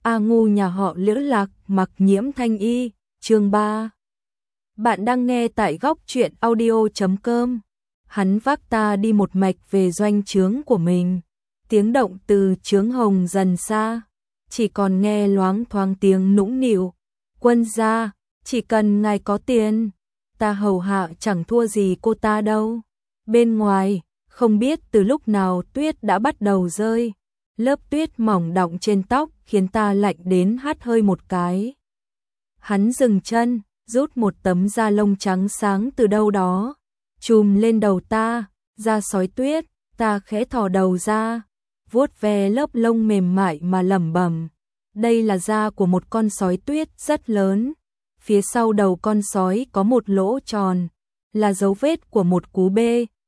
A Ngu nhà họ Lữ Lạc mặc nhiễm thanh y, chương 3. Bạn đang nghe tại góc truyện audio.com. Hắn vác ta đi một mạch về doanh trướng của mình. Tiếng động từ trướng hồng dần xa, chỉ còn nghe loáng thoáng tiếng nũng nịu. Quân gia, chỉ cần ngài có tiền, ta hầu hạ chẳng thua gì cô ta đâu. Bên ngoài, không biết từ lúc nào tuyết đã bắt đầu rơi. Lớp tuyết mỏng đọng trên tóc khiến ta lạnh đến hắt hơi một cái. Hắn dừng chân, rút một tấm da lông trắng sáng từ đâu đó, chùm lên đầu ta, da sói tuyết. Ta khẽ thò đầu ra, vuốt ve lớp lông mềm mại mà lẩm bẩm. Đây là da của một con sói tuyết rất lớn. Phía sau đầu con sói có một lỗ tròn, là dấu vết của một cú B,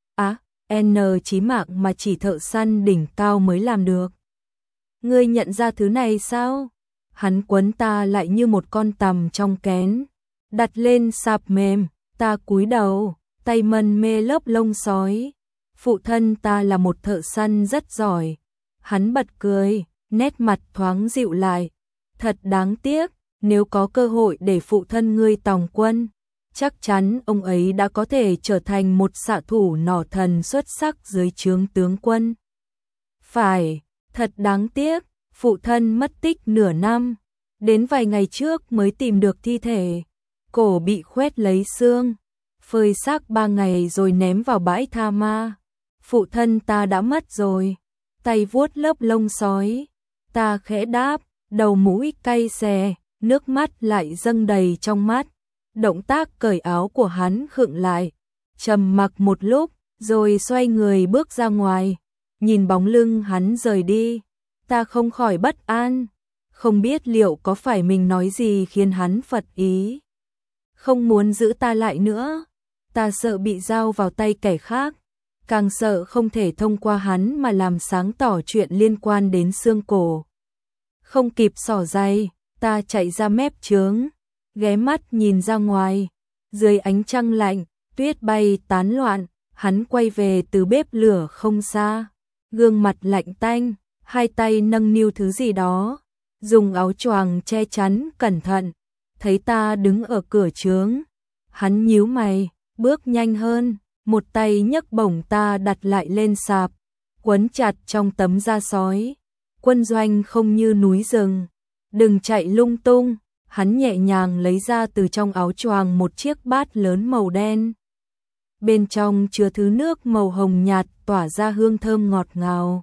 N chí mạng mà chỉ thợ săn đỉnh cao mới làm được. Ngươi nhận ra thứ này sao? Hắn quấn ta lại như một con tằm trong kén, đặt lên sạp mềm. Ta cúi đầu, tay mân mê lớp lông sói. Phụ thân ta là một thợ săn rất giỏi. Hắn bật cười, nét mặt thoáng dịu lại. Thật đáng tiếc, nếu có cơ hội để phụ thân ngươi tòng quân, chắc chắn ông ấy đã có thể trở thành một xạ thủ nỏ thần xuất sắc dưới trướng tướng quân. Phải, thật đáng tiếc, phụ thân mất tích nửa năm, đến vài ngày trước mới tìm được thi thể. Cổ bị khoét lấy xương, phơi xác 3 ngày rồi ném vào bãi tha ma. Phụ thân ta đã mất rồi. Tay vuốt lớp lông sói, ta khẽ đáp, đầu mũi cay xè, nước mắt lại dâng đầy trong mắt. Động tác cởi áo của hắn khựng lại, trầm mặc một lúc, rồi xoay người bước ra ngoài. Nhìn bóng lưng hắn rời đi, ta không khỏi bất an, không biết liệu có phải mình nói gì khiến hắn phật ý. Không muốn giữ ta lại nữa, ta sợ bị giao vào tay kẻ khác, càng sợ không thể thông qua hắn mà làm sáng tỏ chuyện liên quan đến xương cổ. Không kịp xỏ giày, ta chạy ra mép trướng, ghé mắt nhìn ra ngoài. Dưới ánh trăng lạnh, tuyết bay tán loạn. Hắn quay về từ bếp lửa không xa, gương mặt lạnh tanh, hai tay nâng niu thứ gì đó, dùng áo choàng che chắn cẩn thận. Thấy ta đứng ở cửa trướng, hắn nhíu mày, bước nhanh hơn, một tay nhấc bổng ta đặt lại lên sạp, quấn chặt trong tấm da sói. Quân doanh không như núi rừng, đừng chạy lung tung. Hắn nhẹ nhàng lấy ra từ trong áo choàng một chiếc bát lớn màu đen. Bên trong chứa thứ nước màu hồng nhạt tỏa ra hương thơm ngọt ngào.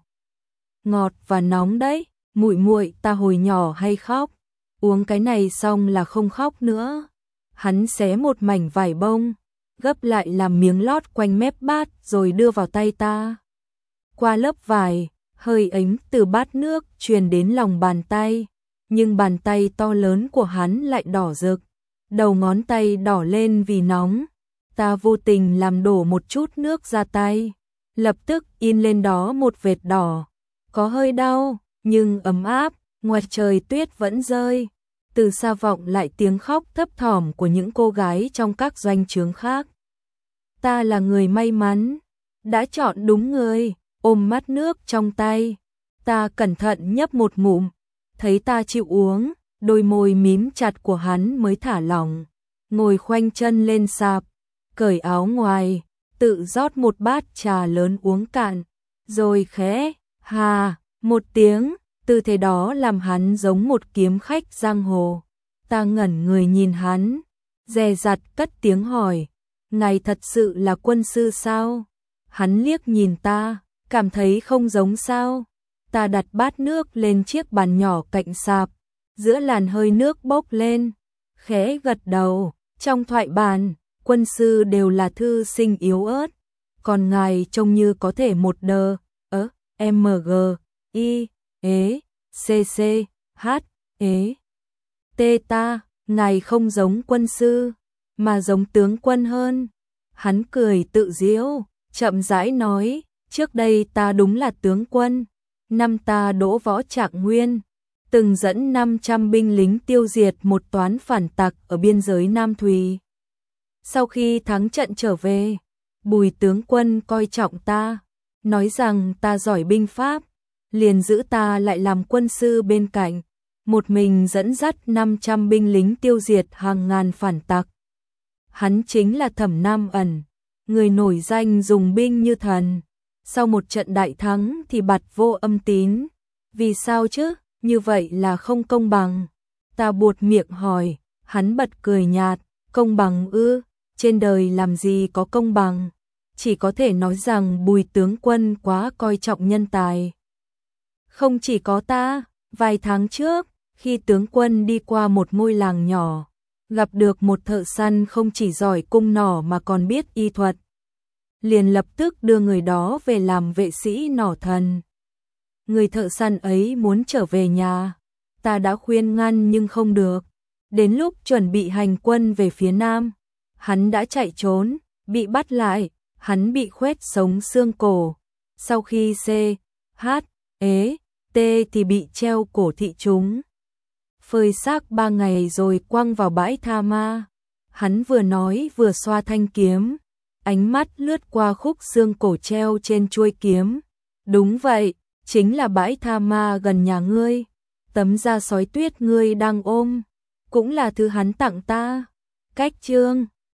Ngọt và nóng đấy, muội muội ta hồi nhỏ hay khóc, uống cái này xong là không khóc nữa. Hắn xé một mảnh vải bông, gấp lại làm miếng lót quanh mép bát rồi đưa vào tay ta. Qua lớp vải, hơi ấm từ bát nước truyền đến lòng bàn tay, nhưng bàn tay to lớn của hắn lại đỏ rực, đầu ngón tay đỏ lên vì nóng. Ta vô tình làm đổ một chút nước ra tay, lập tức in lên đó một vệt đỏ. Có hơi đau, nhưng ấm áp. Ngoài trời tuyết vẫn rơi, từ xa vọng lại tiếng khóc thấp thỏm của những cô gái trong các doanh trướng khác. Ta là người may mắn, đã chọn đúng người. Ôm bát nước trong tay, ta cẩn thận nhấp một ngụm. Thấy ta chịu uống, đôi môi mím chặt của hắn mới thả lỏng. Ngồi khoanh chân lên sạp, cởi áo ngoài, tự rót một bát trà lớn uống cạn, rồi khẽ hà một tiếng. Tư thế đó làm hắn giống một kiếm khách giang hồ. Ta ngẩn người nhìn hắn, dè dặt cất tiếng hỏi, ngài thật sự là quân sư sao? Hắn liếc nhìn ta, cảm thấy không giống sao. Ta đặt bát nước lên chiếc bàn nhỏ cạnh sạp, giữa làn hơi nước bốc lên, khẽ gật đầu. Trong thoại bản, quân sư đều là thư sinh yếu ớt, còn ngài trông như có thể một đờ, MG, I, ế, CC, H, ế, T ta, ngài không giống quân sư, mà giống tướng quân hơn. Hắn cười tự giễu, chậm rãi nói, trước đây ta đúng là tướng quân. Năm ta đỗ võ Trạng Nguyên, từng dẫn 500 binh lính tiêu diệt một toán phản tặc ở biên giới Nam Thùy. Sau khi thắng trận trở về, Bùi tướng quân coi trọng ta, nói rằng ta giỏi binh pháp, liền giữ ta lại làm quân sư bên cạnh. một mình dẫn dắt 500 binh lính tiêu diệt hàng ngàn phản tặc. Hắn chính là Thẩm Nam Ẩn, người nổi danh dùng binh như thần. Sau một trận đại thắng thì bạt vô âm tín. Vì sao chứ? Như vậy là không công bằng. Ta buột miệng hỏi, hắn bật cười nhạt, công bằng ư? Trên đời làm gì có công bằng? Chỉ có thể nói rằng Bùi tướng quân quá coi trọng nhân tài. Không chỉ có ta, vài tháng trước, khi tướng quân đi qua một ngôi làng nhỏ, gặp được một thợ săn không chỉ giỏi cung nỏ mà còn biết y thuật, liền lập tức đưa người đó về làm vệ sĩ nỏ thần. Người thợ săn ấy muốn trở về nhà, ta đã khuyên ngăn nhưng không được. Đến lúc chuẩn bị hành quân về phía nam, hắn đã chạy trốn, bị bắt lại, hắn bị khoét sống xương cổ. Sau khi T thì bị treo cổ thị chúng. Phơi xác 3 ngày rồi quăng vào bãi tha ma. Hắn vừa nói vừa xoa thanh kiếm, ánh mắt lướt qua khúc xương cổ treo trên chuôi kiếm. Đúng vậy, chính là bãi tha ma gần nhà ngươi. Tấm da sói tuyết ngươi đang ôm cũng là thứ hắn tặng ta. Cách chương